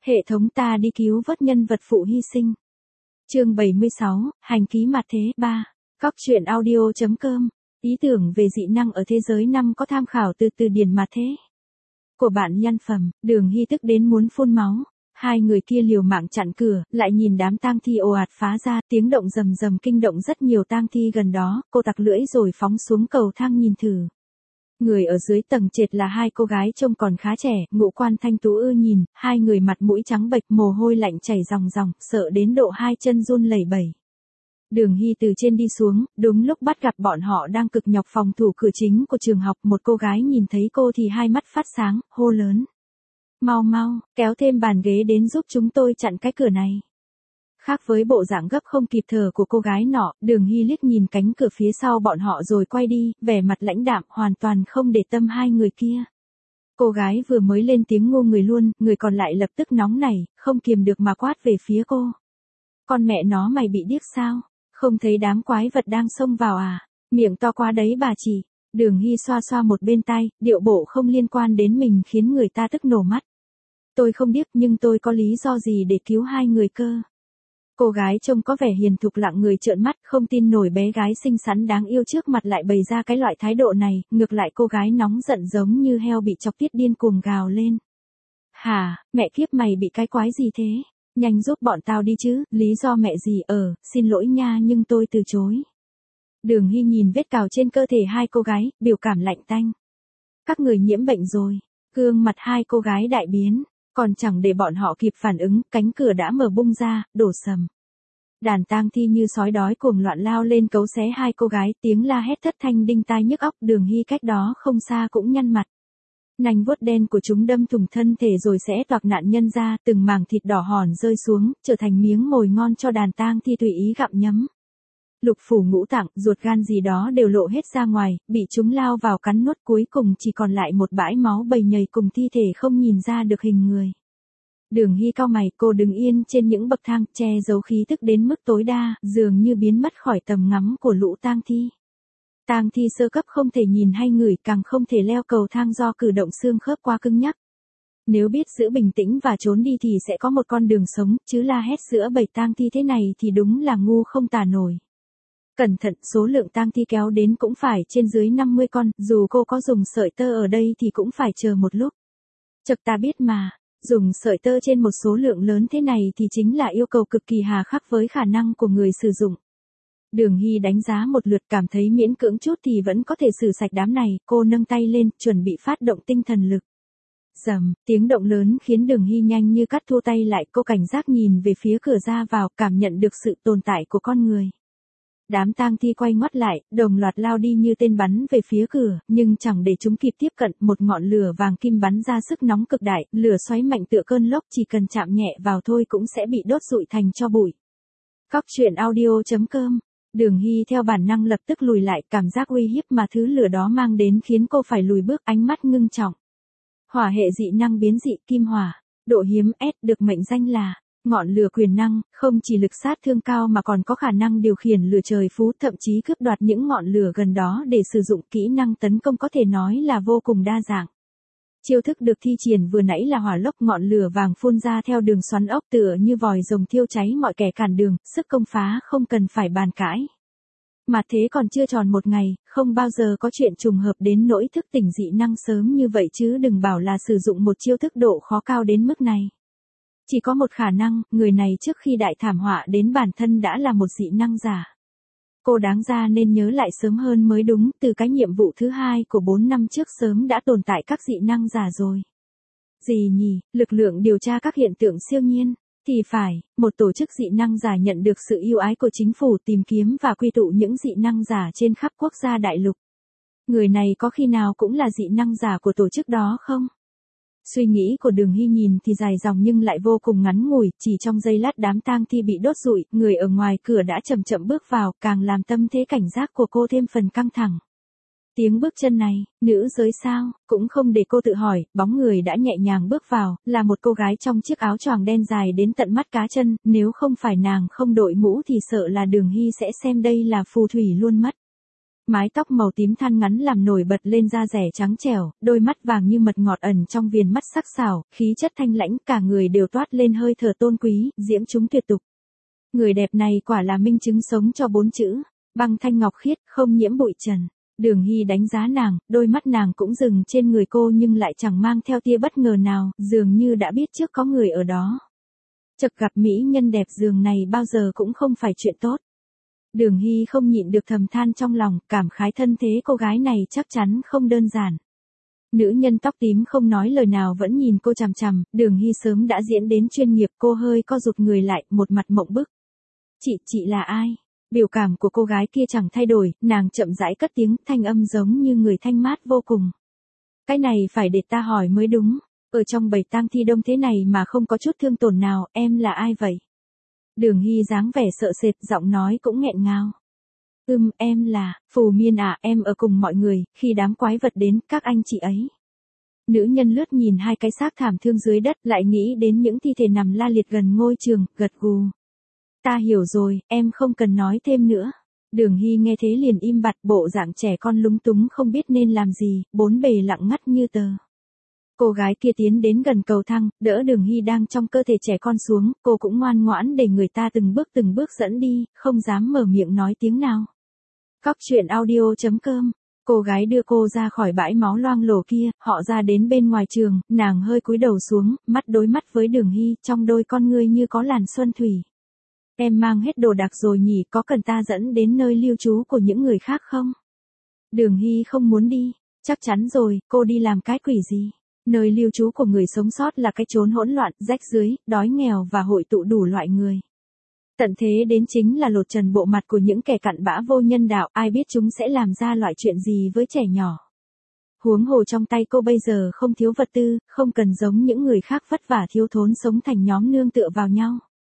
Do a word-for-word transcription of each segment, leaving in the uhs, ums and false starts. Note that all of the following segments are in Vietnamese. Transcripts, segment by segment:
Hệ thống ta đi cứu vớt nhân vật phụ hy sinh. Chương bảy mươi sáu, hành ký mặt thế ba. Cóc truyện audio chấm com. Ý tưởng về dị năng ở thế giới năm có tham khảo từ từ điển mặt thế của bạn nhân phẩm. Đường Hy tức đến muốn phun máu. Hai người kia liều mạng chặn cửa, lại nhìn đám tang thi ồ ạt phá ra, tiếng động rầm rầm kinh động rất nhiều tang thi gần đó, cô tặc lưỡi rồi phóng xuống cầu thang nhìn thử. Người ở dưới tầng trệt là hai cô gái trông còn khá trẻ, ngũ quan thanh tú ưa nhìn, hai người mặt mũi trắng bệch, mồ hôi lạnh chảy ròng ròng, sợ đến độ hai chân run lẩy bẩy. Đường Hy từ trên đi xuống, đúng lúc bắt gặp bọn họ đang cực nhọc phòng thủ cửa chính của trường học, một cô gái nhìn thấy cô thì hai mắt phát sáng, hô lớn. Mau mau, kéo thêm bàn ghế đến giúp chúng tôi chặn cái cửa này. Khác với bộ dạng gấp không kịp thở của cô gái nọ, Đường Hy liếc nhìn cánh cửa phía sau bọn họ rồi quay đi, vẻ mặt lãnh đạm, hoàn toàn không để tâm hai người kia. Cô gái vừa mới lên tiếng ngu người luôn, người còn lại lập tức nóng nảy, không kiềm được mà quát về phía cô. Con mẹ nó mày bị điếc sao? Không thấy đám quái vật đang xông vào à? Miệng to quá đấy bà chị. Đường Hy xoa xoa một bên tai, điệu bộ không liên quan đến mình khiến người ta tức nổ mắt. Tôi không điếc nhưng tôi có lý do gì để cứu hai người cơ. Cô gái trông có vẻ hiền thục lặng người trợn mắt, không tin nổi bé gái xinh xắn đáng yêu trước mặt lại bày ra cái loại thái độ này, ngược lại cô gái nóng giận giống như heo bị chọc tiết điên cuồng gào lên. Hả, mẹ kiếp mày bị cái quái gì thế? Nhanh giúp bọn tao đi chứ, lý do mẹ gì ờ, xin lỗi nha nhưng tôi từ chối. Đường Hy nhìn vết cào trên cơ thể hai cô gái, biểu cảm lạnh tanh. Các người nhiễm bệnh rồi, gương mặt hai cô gái đại biến. Còn chẳng để bọn họ kịp phản ứng, cánh cửa đã mở bung ra, đổ sầm. Đàn tang thi như sói đói cuồng loạn lao lên cấu xé hai cô gái, tiếng la hét thất thanh đinh tai nhức óc. Đường Hy cách đó không xa cũng nhăn mặt. Nành vuốt đen của chúng đâm thủng thân thể rồi sẽ toạc nạn nhân ra, từng mảng thịt đỏ hòn rơi xuống, trở thành miếng mồi ngon cho đàn tang thi tùy ý gặm nhấm. Lục phủ ngũ tạng, ruột gan gì đó đều lộ hết ra ngoài, bị chúng lao vào cắn nuốt, cuối cùng chỉ còn lại một bãi máu bầy nhầy cùng thi thể không nhìn ra được hình người. Đường Hy cau mày, cô đứng yên trên những bậc thang, che giấu khí tức đến mức tối đa, dường như biến mất khỏi tầm ngắm của lũ tang thi. Tang thi sơ cấp không thể nhìn hay ngửi, càng không thể leo cầu thang do cử động xương khớp quá cứng nhắc. Nếu biết giữ bình tĩnh và trốn đi thì sẽ có một con đường sống, chứ la hét giữa bầy tang thi thế này thì đúng là ngu không tả nổi. Cẩn thận, số lượng tang thi kéo đến cũng phải trên dưới năm mươi con, dù cô có dùng sợi tơ ở đây thì cũng phải chờ một lúc. Chật ta biết mà, dùng sợi tơ trên một số lượng lớn thế này thì chính là yêu cầu cực kỳ hà khắc với khả năng của người sử dụng. Đường Hy đánh giá một lượt cảm thấy miễn cưỡng chút thì vẫn có thể xử sạch đám này, cô nâng tay lên, chuẩn bị phát động tinh thần lực. Rầm, tiếng động lớn khiến Đường Hy nhanh như cắt thua tay lại, cô cảnh giác nhìn về phía cửa ra vào, cảm nhận được sự tồn tại của con người. Đám tang thi quay ngoắt lại, đồng loạt lao đi như tên bắn về phía cửa, nhưng chẳng để chúng kịp tiếp cận, một ngọn lửa vàng kim bắn ra sức nóng cực đại, lửa xoáy mạnh tựa cơn lốc, chỉ cần chạm nhẹ vào thôi cũng sẽ bị đốt rụi thành tro bụi. Cóc truyện audio chấm com. Đường Hy theo bản năng lập tức lùi lại, cảm giác uy hiếp mà thứ lửa đó mang đến khiến cô phải lùi bước, ánh mắt ngưng trọng. Hỏa hệ dị năng biến dị kim hỏa, độ hiếm S, được mệnh danh là ngọn lửa quyền năng, không chỉ lực sát thương cao mà còn có khả năng điều khiển lửa trời phú, thậm chí cướp đoạt những ngọn lửa gần đó để sử dụng. Kỹ năng tấn công có thể nói là vô cùng đa dạng. Chiêu thức được thi triển vừa nãy là hỏa lốc, ngọn lửa vàng phun ra theo đường xoắn ốc tựa như vòi rồng thiêu cháy mọi kẻ cản đường, sức công phá không cần phải bàn cãi. Mà thế còn chưa tròn một ngày, không bao giờ có chuyện trùng hợp đến nỗi thức tỉnh dị năng sớm như vậy, chứ đừng bảo là sử dụng một chiêu thức độ khó cao đến mức này. Chỉ có một khả năng, người này trước khi đại thảm họa đến bản thân đã là một dị năng giả. Cô đáng ra nên nhớ lại sớm hơn mới đúng, từ cái nhiệm vụ thứ hai của bốn năm trước sớm đã tồn tại các dị năng giả rồi. Gì nhỉ, lực lượng điều tra các hiện tượng siêu nhiên? Thì phải, một tổ chức dị năng giả nhận được sự yêu ái của chính phủ tìm kiếm và quy tụ những dị năng giả trên khắp quốc gia đại lục. Người này có khi nào cũng là dị năng giả của tổ chức đó không? Suy nghĩ của Đường Hy nhìn thì dài dòng nhưng lại vô cùng ngắn ngủi, chỉ trong giây lát đám tang thi bị đốt rụi, người ở ngoài cửa đã chậm chậm bước vào, càng làm tâm thế cảnh giác của cô thêm phần căng thẳng. Tiếng bước chân này, nữ giới sao, cũng không để cô tự hỏi, bóng người đã nhẹ nhàng bước vào, là một cô gái trong chiếc áo choàng đen dài đến tận mắt cá chân, nếu không phải nàng không đội mũ thì sợ là Đường Hy sẽ xem đây là phù thủy luôn mất. Mái tóc màu tím than ngắn làm nổi bật lên da rẻ trắng trẻo, đôi mắt vàng như mật ngọt ẩn trong viền mắt sắc sảo, khí chất thanh lãnh, cả người đều toát lên hơi thở tôn quý, diễm chúng tuyệt tục. Người đẹp này quả là minh chứng sống cho bốn chữ, băng thanh ngọc khiết, không nhiễm bụi trần. Đường Hy đánh giá nàng, đôi mắt nàng cũng dừng trên người cô nhưng lại chẳng mang theo tia bất ngờ nào, dường như đã biết trước có người ở đó. Chợt gặp mỹ nhân đẹp giường này bao giờ cũng không phải chuyện tốt. Đường Hy không nhịn được thầm than trong lòng, cảm khái thân thế cô gái này chắc chắn không đơn giản. Nữ nhân tóc tím không nói lời nào vẫn nhìn cô chằm chằm, Đường Hy sớm đã diễn đến chuyên nghiệp, cô hơi co rụt người lại, một mặt mộng bức. Chị, chị là ai? Biểu cảm của cô gái kia chẳng thay đổi, nàng chậm rãi cất tiếng, thanh âm giống như người thanh mát vô cùng. Cái này phải để ta hỏi mới đúng, ở trong bầy tang thi đông thế này mà không có chút thương tổn nào, em là ai vậy? Đường Hy dáng vẻ sợ sệt, giọng nói cũng nghẹn ngào. Ừm, em là, Phù Miên à, em ở cùng mọi người, khi đám quái vật đến, các anh chị ấy. Nữ nhân lướt nhìn hai cái xác thảm thương dưới đất, lại nghĩ đến những thi thể nằm la liệt gần ngôi trường, gật gù. Ta hiểu rồi, em không cần nói thêm nữa. Đường Hy nghe thế liền im bặt, bộ dạng trẻ con lúng túng không biết nên làm gì, bốn bề lặng ngắt như tờ. Cô gái kia tiến đến gần cầu thang, đỡ Đường Hy đang trong cơ thể trẻ con xuống, cô cũng ngoan ngoãn để người ta từng bước từng bước dẫn đi, không dám mở miệng nói tiếng nào. Cóc truyện audio chấm com. Cô gái đưa cô ra khỏi bãi máu loang lổ kia, họ ra đến bên ngoài trường, nàng hơi cúi đầu xuống, mắt đối mắt với Đường Hy, trong đôi con ngươi như có làn xuân thủy. Em mang hết đồ đạc rồi nhỉ, có cần ta dẫn đến nơi lưu trú của những người khác không? Đường Hy không muốn đi, chắc chắn rồi, cô đi làm cái quỷ gì? Nơi lưu trú của người sống sót là cái chốn hỗn loạn, rách rưới, đói nghèo và hội tụ đủ loại người. Tận thế đến chính là lột trần bộ mặt của những kẻ cặn bã vô nhân đạo, ai biết chúng sẽ làm ra loại chuyện gì với trẻ nhỏ. Huống hồ trong tay cô bây giờ không thiếu vật tư, không cần giống những người khác vất vả thiếu thốn sống thành nhóm nương tựa vào nhau.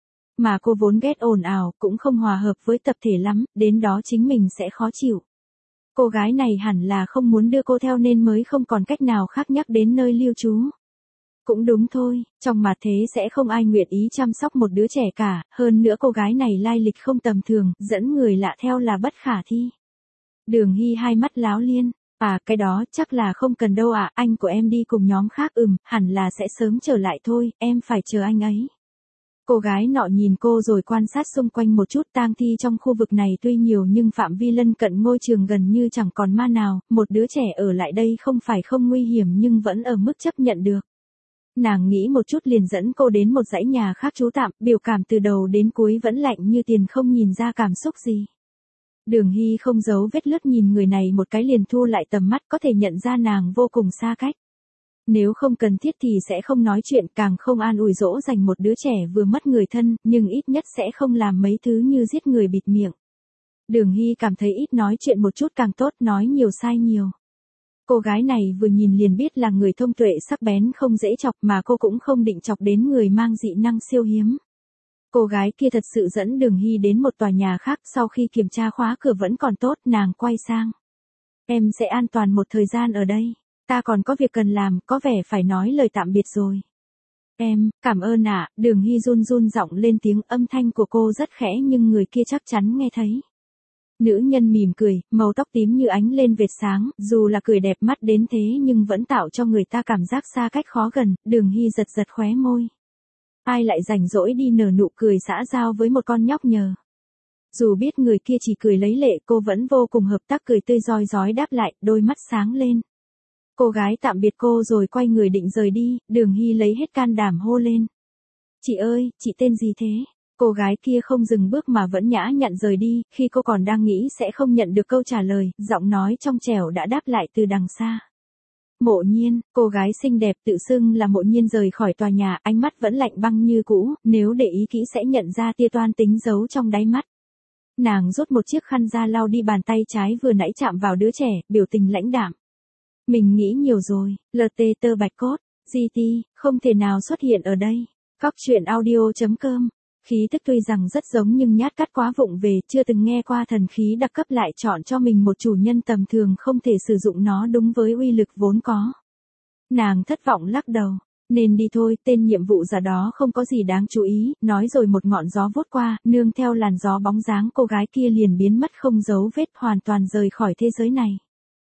Mà cô vốn ghét ồn ào, cũng không hòa hợp với tập thể lắm, đến đó chính mình sẽ khó chịu. Cô gái này hẳn là không muốn đưa cô theo nên mới không còn cách nào khác nhắc đến nơi lưu trú. Cũng đúng thôi, trong mặt thế sẽ không ai nguyện ý chăm sóc một đứa trẻ cả, hơn nữa cô gái này lai lịch không tầm thường, dẫn người lạ theo là bất khả thi. Đường Hy hai mắt láo liên, à cái đó chắc là không cần đâu ạ, à, anh của em đi cùng nhóm khác ừm, hẳn là sẽ sớm trở lại thôi, em phải chờ anh ấy. Cô gái nọ nhìn cô rồi quan sát xung quanh một chút, tang thi trong khu vực này tuy nhiều nhưng phạm vi lân cận ngôi trường gần như chẳng còn ma nào, một đứa trẻ ở lại đây không phải không nguy hiểm nhưng vẫn ở mức chấp nhận được. Nàng nghĩ một chút liền dẫn cô đến một dãy nhà khác trú tạm, biểu cảm từ đầu đến cuối vẫn lạnh như tiền không nhìn ra cảm xúc gì. Đường Hy không giấu vết lướt nhìn người này một cái liền thu lại tầm mắt, có thể nhận ra nàng vô cùng xa cách. Nếu không cần thiết thì sẽ không nói chuyện, càng không an ủi dỗ dành một đứa trẻ vừa mất người thân, nhưng ít nhất sẽ không làm mấy thứ như giết người bịt miệng. Đường Hy cảm thấy ít nói chuyện một chút càng tốt, nói nhiều sai nhiều. Cô gái này vừa nhìn liền biết là người thông tuệ sắc bén không dễ chọc, mà cô cũng không định chọc đến người mang dị năng siêu hiếm. Cô gái kia thật sự dẫn Đường Hy đến một tòa nhà khác, sau khi kiểm tra khóa cửa vẫn còn tốt, nàng quay sang. Em sẽ an toàn một thời gian ở đây. Ta còn có việc cần làm, có vẻ phải nói lời tạm biệt rồi. Em, cảm ơn ạ, à, Đường Hy run run giọng lên tiếng, âm thanh của cô rất khẽ nhưng người kia chắc chắn nghe thấy. Nữ nhân mỉm cười, màu tóc tím như ánh lên vệt sáng, dù là cười đẹp mắt đến thế nhưng vẫn tạo cho người ta cảm giác xa cách khó gần, Đường Hy giật giật khóe môi. Ai lại rảnh rỗi đi nở nụ cười xã giao với một con nhóc nhờ. Dù biết người kia chỉ cười lấy lệ, cô vẫn vô cùng hợp tác cười tươi rói rói đáp lại, đôi mắt sáng lên. Cô gái tạm biệt cô rồi quay người định rời đi, Đường Hy lấy hết can đảm hô lên. Chị ơi, chị tên gì thế? Cô gái kia không dừng bước mà vẫn nhã nhặn rời đi, khi cô còn đang nghĩ sẽ không nhận được câu trả lời, giọng nói trong trẻo đã đáp lại từ đằng xa. Mộ Nhiên, cô gái xinh đẹp tự xưng là Mộ Nhiên rời khỏi tòa nhà, ánh mắt vẫn lạnh băng như cũ, nếu để ý kỹ sẽ nhận ra tia toan tính giấu trong đáy mắt. Nàng rút một chiếc khăn ra lau đi bàn tay trái vừa nãy chạm vào đứa trẻ, biểu tình lãnh đạm. Mình nghĩ nhiều rồi, lờ tê tơ bạch cốt, giê tê, không thể nào xuất hiện ở đây. Cóc truyện audio chấm com. Khí tức tuy rằng rất giống nhưng nhát cắt quá vụng về, chưa từng nghe qua thần khí đặc cấp lại chọn cho mình một chủ nhân tầm thường không thể sử dụng nó đúng với uy lực vốn có. Nàng thất vọng lắc đầu. Nên đi thôi, tên nhiệm vụ giả đó không có gì đáng chú ý, nói rồi một ngọn gió vút qua, nương theo làn gió bóng dáng cô gái kia liền biến mất không dấu vết, hoàn toàn rời khỏi thế giới này.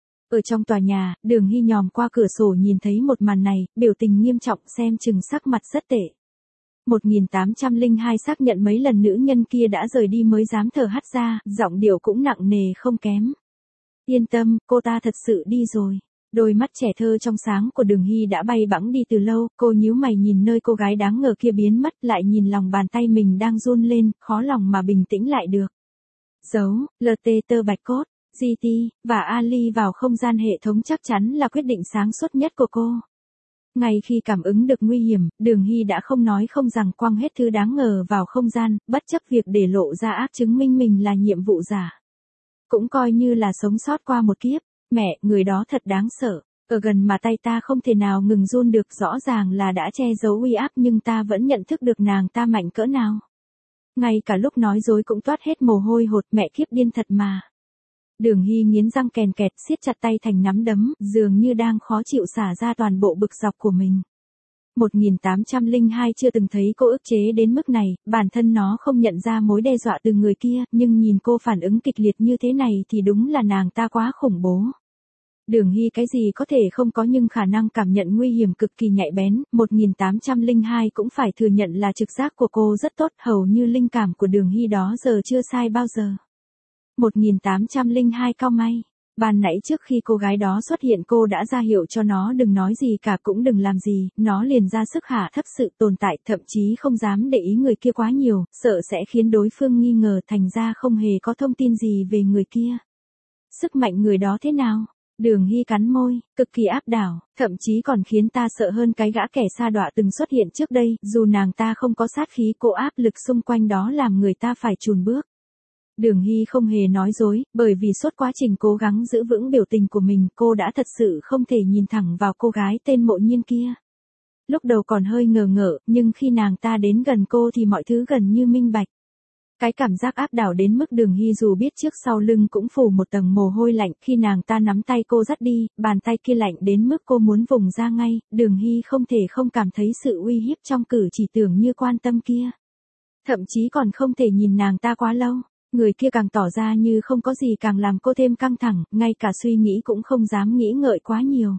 Ở trong tòa nhà, Đường Hy nhòm qua cửa sổ nhìn thấy một màn này, biểu tình nghiêm trọng, xem chừng sắc mặt rất tệ. một nghìn tám trăm lẻ hai xác nhận mấy lần nữ nhân kia đã rời đi mới dám thở hắt ra, giọng điệu cũng nặng nề không kém. Yên tâm, cô ta thật sự đi rồi. Đôi mắt trẻ thơ trong sáng của Đường Hy đã bay bẵng đi từ lâu, cô nhíu mày nhìn nơi cô gái đáng ngờ kia biến mất, lại nhìn lòng bàn tay mình đang run lên, khó lòng mà bình tĩnh lại được. Giấu, lờ tê tơ bạch cốt, giê tê, và Ali vào không gian hệ thống chắc chắn là quyết định sáng suốt nhất của cô. Ngay khi cảm ứng được nguy hiểm, Đường Hy đã không nói không rằng quăng hết thứ đáng ngờ vào không gian, bất chấp việc để lộ ra ác chứng minh mình là nhiệm vụ giả. Cũng coi như là sống sót qua một kiếp. Mẹ, người đó thật đáng sợ. Ở gần mà tay ta không thể nào ngừng run được, rõ ràng là đã che giấu uy áp nhưng ta vẫn nhận thức được nàng ta mạnh cỡ nào. Ngay cả lúc nói dối cũng toát hết mồ hôi hột, mẹ kiếp điên thật mà. Đường Hy nghiến răng kèn kẹt, siết chặt tay thành nắm đấm, dường như đang khó chịu xả ra toàn bộ bực dọc của mình. một nghìn tám trăm lẻ hai chưa từng thấy cô ức chế đến mức này, bản thân nó không nhận ra mối đe dọa từ người kia, nhưng nhìn cô phản ứng kịch liệt như thế này thì đúng là nàng ta quá khủng bố. Đường Hy cái gì có thể không có nhưng khả năng cảm nhận nguy hiểm cực kỳ nhạy bén, một nghìn tám trăm lẻ hai cũng phải thừa nhận là trực giác của cô rất tốt, hầu như linh cảm của Đường Hy đó giờ chưa sai bao giờ. một nghìn tám trăm lẻ hai cau may. Ban nãy trước khi cô gái đó xuất hiện cô đã ra hiệu cho nó đừng nói gì cả cũng đừng làm gì, nó liền ra sức hạ thấp sự tồn tại, thậm chí không dám để ý người kia quá nhiều, sợ sẽ khiến đối phương nghi ngờ, thành ra không hề có thông tin gì về người kia. Sức mạnh người đó thế nào? Đường Hy cắn môi, cực kỳ áp đảo, thậm chí còn khiến ta sợ hơn cái gã kẻ sa đọa từng xuất hiện trước đây, dù nàng ta không có sát khí, cô áp lực xung quanh đó làm người ta phải chùn bước. Đường Hy không hề nói dối, bởi vì suốt quá trình cố gắng giữ vững biểu tình của mình, cô đã thật sự không thể nhìn thẳng vào cô gái tên Mộ Nhiên kia. Lúc đầu còn hơi ngờ ngợ, nhưng khi nàng ta đến gần cô thì mọi thứ gần như minh bạch. Cái cảm giác áp đảo đến mức Đường Hy dù biết trước sau lưng cũng phủ một tầng mồ hôi lạnh, khi nàng ta nắm tay cô dắt đi, bàn tay kia lạnh đến mức cô muốn vùng ra ngay, Đường Hy không thể không cảm thấy sự uy hiếp trong cử chỉ tưởng như quan tâm kia. Thậm chí còn không thể nhìn nàng ta quá lâu. Người kia càng tỏ ra như không có gì càng làm cô thêm căng thẳng, ngay cả suy nghĩ cũng không dám nghĩ ngợi quá nhiều.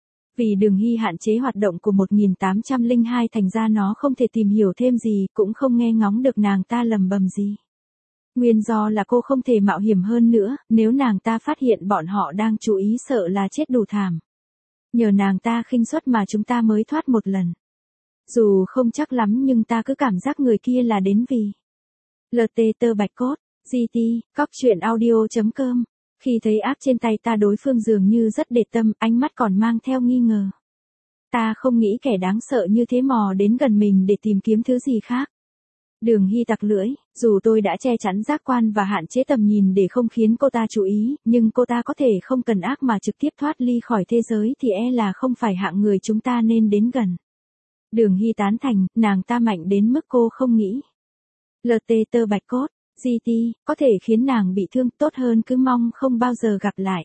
Vì Đường Hy hạn chế hoạt động của một nghìn tám trăm lẻ hai thành ra nó không thể tìm hiểu thêm gì, cũng không nghe ngóng được nàng ta lầm bầm gì. Nguyên do là cô không thể mạo hiểm hơn nữa, nếu nàng ta phát hiện bọn họ đang chú ý sợ là chết đủ thảm. Nhờ nàng ta khinh suất mà chúng ta mới thoát một lần. Dù không chắc lắm nhưng ta cứ cảm giác người kia là đến vì lờ tê tơ bạch cốt. giê tê, cóc truyện audio chấm com. Khi thấy áp trên tay ta đối phương dường như rất để tâm, ánh mắt còn mang theo nghi ngờ. Ta không nghĩ kẻ đáng sợ như thế mò đến gần mình để tìm kiếm thứ gì khác. Đường Hy tặc lưỡi, dù tôi đã che chắn giác quan và hạn chế tầm nhìn để không khiến cô ta chú ý, nhưng cô ta có thể không cần ác mà trực tiếp thoát ly khỏi thế giới thì e là không phải hạng người chúng ta nên đến gần. Đường Hy tán thành, nàng ta mạnh đến mức cô không nghĩ. lờ tê tơ bạch cốt. giê tê, có thể khiến nàng bị thương, tốt hơn cứ mong không bao giờ gặp lại.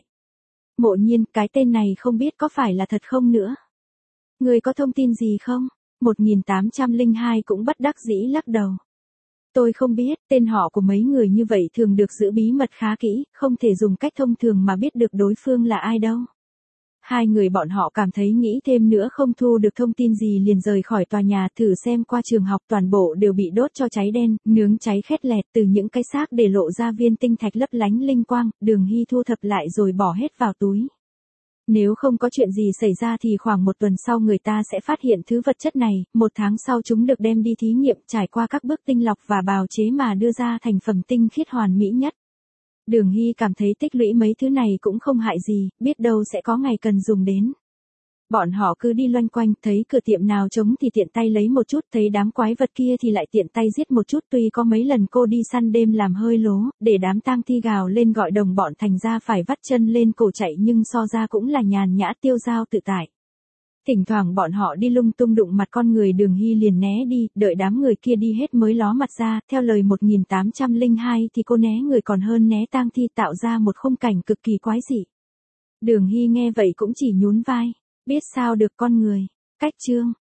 Mộ Nhiên, cái tên này không biết có phải là thật không nữa. Người có thông tin gì không? một nghìn tám trăm lẻ hai cũng bất đắc dĩ lắc đầu. Tôi không biết, tên họ của mấy người như vậy thường được giữ bí mật khá kỹ, không thể dùng cách thông thường mà biết được đối phương là ai đâu. Hai người bọn họ cảm thấy nghĩ thêm nữa không thu được thông tin gì liền rời khỏi tòa nhà, thử xem qua trường học toàn bộ đều bị đốt cho cháy đen, nướng cháy khét lẹt, từ những cái xác để lộ ra viên tinh thạch lấp lánh linh quang, Đường Hy thu thập lại rồi bỏ hết vào túi. Nếu không có chuyện gì xảy ra thì khoảng một tuần sau người ta sẽ phát hiện thứ vật chất này, một tháng sau chúng được đem đi thí nghiệm trải qua các bước tinh lọc và bào chế mà đưa ra thành phẩm tinh khiết hoàn mỹ nhất. Đường Hy cảm thấy tích lũy mấy thứ này cũng không hại gì, biết đâu sẽ có ngày cần dùng đến. Bọn họ cứ đi loanh quanh, thấy cửa tiệm nào trống thì tiện tay lấy một chút, thấy đám quái vật kia thì lại tiện tay giết một chút. Tuy có mấy lần cô đi săn đêm làm hơi lố, để đám tang thi gào lên gọi đồng bọn thành ra phải vắt chân lên cổ chạy, nhưng so ra cũng là nhàn nhã tiêu dao tự tại. Thỉnh thoảng bọn họ đi lung tung đụng mặt con người, Đường Hy liền né đi, đợi đám người kia đi hết mới ló mặt ra, theo lời một nghìn tám trăm lẻ hai thì cô né người còn hơn né tang thi, tạo ra một khung cảnh cực kỳ quái dị. Đường Hy nghe vậy cũng chỉ nhún vai, biết sao được con người. Cách chương